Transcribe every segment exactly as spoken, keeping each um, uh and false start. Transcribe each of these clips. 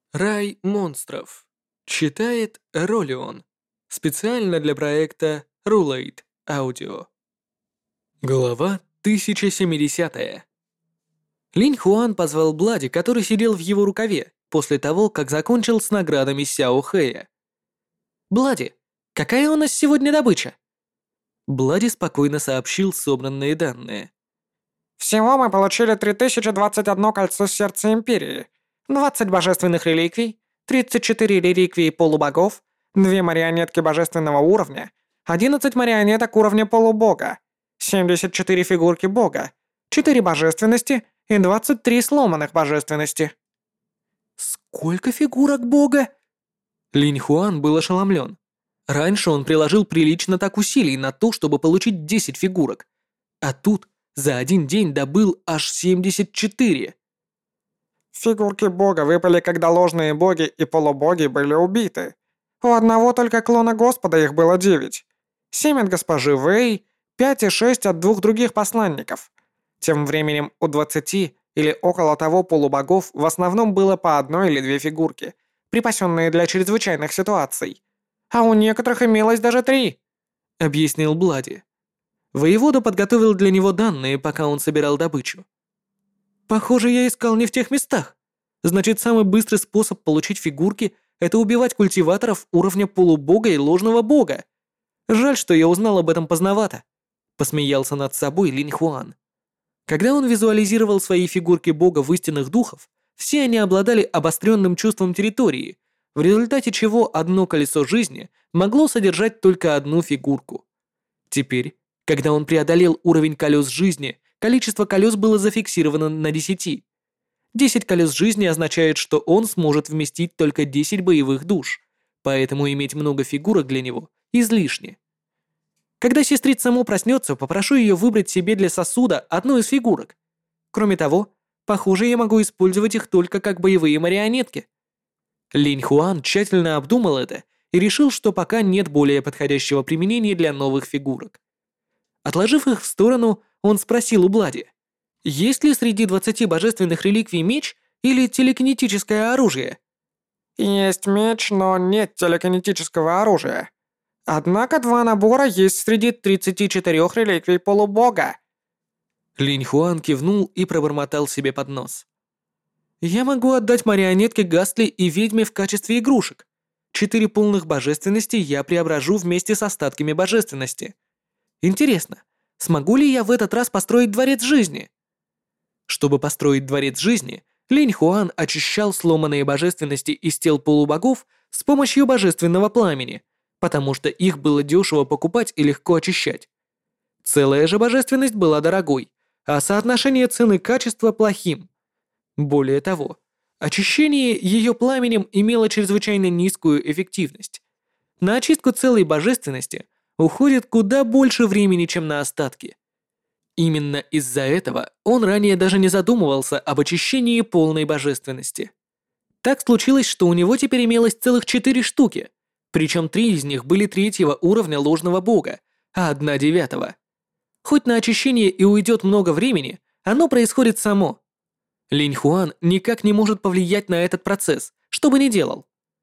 Рай монстров. Читает Ролион. Специально для проекта Rulate Audio. Глава тысяча семидесятая. Линь Хуан позвал Блади, который сидел в его рукаве, после того, как закончил с наградами Сяо Хэя. «Блади, какая у нас сегодня добыча?» Блади спокойно сообщил собранные данные. Всего мы получили три тысячи двадцать одно кольцо сердца Империи, двадцать божественных реликвий, тридцать четыре реликвии полубогов, две марионетки божественного уровня, одиннадцать марионеток уровня полубога, семьдесят четыре фигурки бога, четыре божественности и двадцать три сломанных божественности. «Сколько фигурок бога?» Линь Хуан был ошеломлен. Раньше он приложил прилично так усилий на то, чтобы получить десять фигурок. А тут за один день добыл аж семьдесят четыре. Фигурки бога выпали, когда ложные боги и полубоги были убиты. У одного только клона Господа их было девять. Семь от госпожи Вэй, пять и шесть от двух других посланников. Тем временем у двадцати или около того полубогов в основном было по одной или две фигурки, припасенные для чрезвычайных ситуаций. А у некоторых имелось даже три, Объяснил Блади. Воевода подготовил для него данные, пока он собирал добычу. Похоже, я искал не в тех местах. Значит, самый быстрый способ получить фигурки — это убивать культиваторов уровня полубога и ложного бога. Жаль, что я узнал об этом поздновато. Посмеялся над собой Линь Хуан. Когда он визуализировал свои фигурки бога в истинных духов, все они обладали обостренным чувством территории, в результате чего одно колесо жизни могло содержать только одну фигурку. Теперь, когда он преодолел уровень колес жизни, количество колес было зафиксировано на десяти. десять колес жизни означает, что он сможет вместить только десять боевых душ, поэтому иметь много фигурок для него излишне. Когда сестрица Мо проснется, попрошу ее выбрать себе для сосуда одну из фигурок. Кроме того, похоже, я могу использовать их только как боевые марионетки. Линь Хуан тщательно обдумал это и решил, что пока нет более подходящего применения для новых фигурок. Отложив их в сторону, он спросил у Блади, есть ли среди двадцати божественных реликвий меч или телекинетическое оружие? Есть меч, но нет телекинетического оружия. Однако два набора есть среди тридцати четырёх реликвий полубога. Линь Хуан кивнул и пробормотал себе под нос. Я могу отдать марионетке Гасли и ведьме в качестве игрушек. Четыре полных божественности я преображу вместе с остатками божественности. Интересно, смогу ли я в этот раз построить дворец жизни? Чтобы построить дворец жизни, Линь Хуан очищал сломанные божественности из тел полубогов с помощью божественного пламени, потому что их было дешево покупать и легко очищать. Целая же божественность была дорогой, а соотношение цены-качества плохим. Более того, очищение ее пламенем имело чрезвычайно низкую эффективность. На очистку целой божественности уходит куда больше времени, чем на остатки. Именно из-за этого он ранее даже не задумывался об очищении полной божественности. Так случилось, что у него теперь имелось целых четыре штуки, причем три из них были третьего уровня ложного бога, а одна девятого. Хоть на очищение и уйдет много времени, оно происходит само. Линь Хуан никак не может повлиять на этот процесс, что бы ни делал.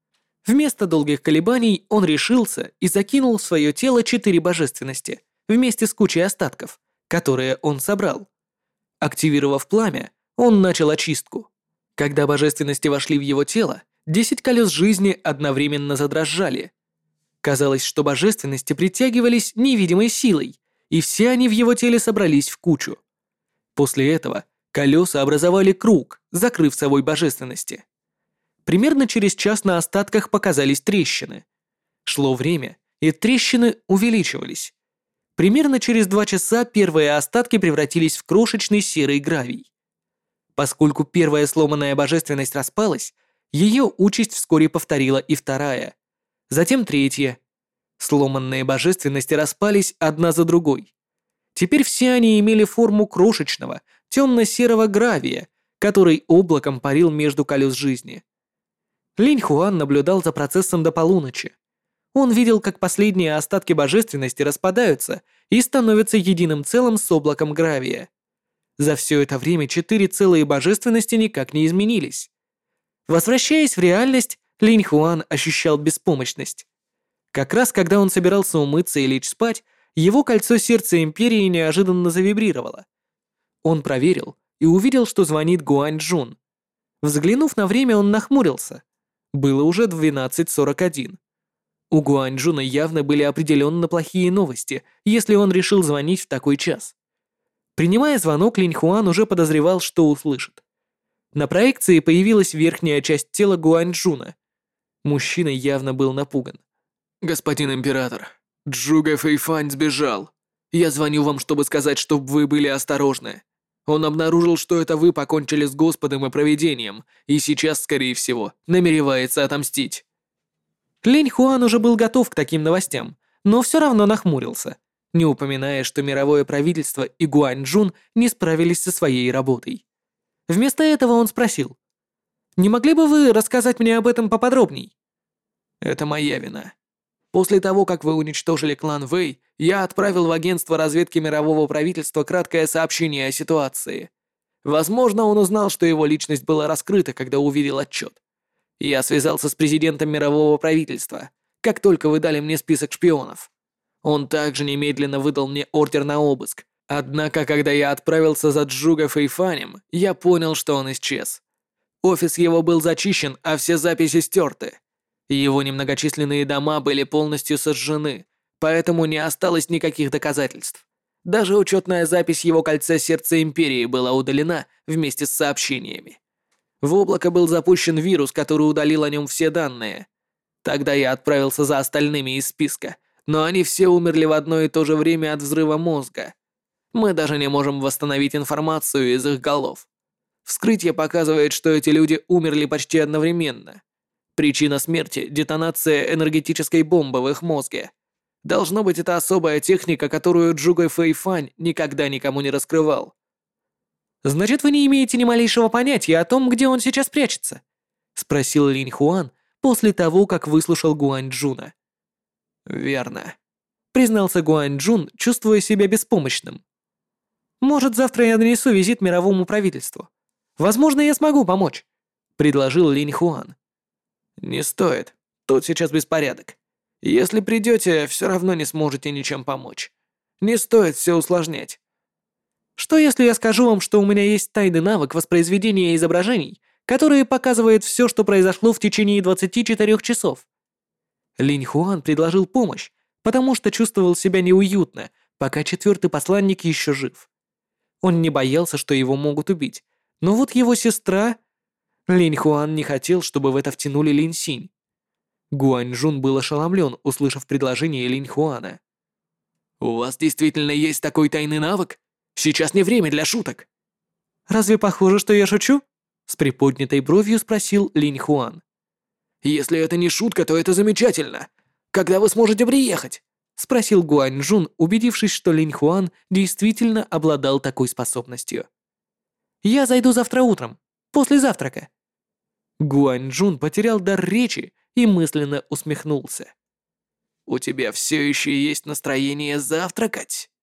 Вместо долгих колебаний он решился и закинул в свое тело четыре божественности, вместе с кучей остатков, которые он собрал. Активировав пламя, он начал очистку. Когда божественности вошли в его тело, десять колес жизни одновременно задрожали. Казалось, что божественности притягивались невидимой силой, и все они в его теле собрались в кучу. После этого колеса образовали круг, закрыв собой божественности. Примерно через час на остатках показались трещины. Шло время, и трещины увеличивались. Примерно через два часа первые остатки превратились в крошечный серый гравий. Поскольку первая сломанная божественность распалась, ее участь вскоре повторила и вторая. Затем третья. Сломанные божественности распались одна за другой. Теперь все они имели форму крошечного, темно-серого гравия, который облаком парил между колес жизни. Линь Хуан наблюдал за процессом до полуночи. Он видел, как последние остатки божественности распадаются и становятся единым целым с облаком гравия. За все это время четыре целые божественности никак не изменились. Возвращаясь в реальность, Линь Хуан ощущал беспомощность. Как раз когда он собирался умыться и лечь спать, его кольцо сердца Империи неожиданно завибрировало. Он проверил и увидел, что звонит Гуань Джун. Взглянув на время, он нахмурился. Было уже двенадцать сорок один. У Гуань Джуна явно были определенно плохие новости, если он решил звонить в такой час. Принимая звонок, Линь Хуан уже подозревал, что услышит. На проекции появилась верхняя часть тела Гуань Джуна. Мужчина явно был напуган. «Господин император, Джуга Фэйфань сбежал. Я звоню вам, чтобы сказать, чтобы вы были осторожны. Он обнаружил, что это вы покончили с Господом и Провидением, и сейчас, скорее всего, намеревается отомстить». Линь Хуан уже был готов к таким новостям, но все равно нахмурился, не упоминая, что мировое правительство и Гуань Джун не справились со своей работой. Вместо этого он спросил: «Не могли бы вы рассказать мне об этом поподробней?» «Это моя вина. После того, как вы уничтожили клан Вэй, я отправил в агентство разведки мирового правительства краткое сообщение о ситуации. Возможно, он узнал, что его личность была раскрыта, когда увидел отчет. Я связался с президентом мирового правительства, как только вы дали мне список шпионов. Он также немедленно выдал мне ордер на обыск. Однако, когда я отправился за Джуга Фэйфанем, я понял, что он исчез. Офис его был зачищен, а все записи стерты. Его немногочисленные дома были полностью сожжены, поэтому не осталось никаких доказательств. Даже учетная запись его кольца сердца Империи была удалена вместе с сообщениями. В облако был запущен вирус, который удалил о нем все данные. Тогда я отправился за остальными из списка, но они все умерли в одно и то же время от взрыва мозга. Мы даже не можем восстановить информацию из их голов. Вскрытие показывает, что эти люди умерли почти одновременно. Причина смерти – детонация энергетической бомбы в их мозге. Должно быть, это особая техника, которую Джуга Фэйфань никогда никому не раскрывал. «Значит, вы не имеете ни малейшего понятия о том, где он сейчас прячется?» — спросил Линь Хуан после того, как выслушал Гуань Джуна. «Верно», — признался Гуань Джун, чувствуя себя беспомощным. «Может, завтра я нанесу визит мировому правительству. Возможно, я смогу помочь», — предложил Линь Хуан. «Не стоит. Тут сейчас беспорядок. Если придете, все равно не сможете ничем помочь. Не стоит все усложнять». «Что если я скажу вам, что у меня есть тайный навык воспроизведения изображений, который показывает все, что произошло в течение двадцати четырёх часов?» Линь Хуан предложил помощь, потому что чувствовал себя неуютно, пока четвертый посланник еще жив. Он не боялся, что его могут убить, но вот его сестра... Линь Хуан не хотел, чтобы в это втянули Линь Синь. Гуань Джун был ошеломлен, услышав предложение Линь Хуана. «У вас действительно есть такой тайный навык? Сейчас не время для шуток». «Разве похоже, что я шучу?» С приподнятой бровью спросил Линь Хуан. «Если это не шутка, то это замечательно. Когда вы сможете приехать?» Спросил Гуань Джун, убедившись, что Линь Хуан действительно обладал такой способностью. «Я зайду завтра утром, после завтрака». Гуань Джун потерял дар речи и мысленно усмехнулся. «У тебя все еще есть настроение завтракать?»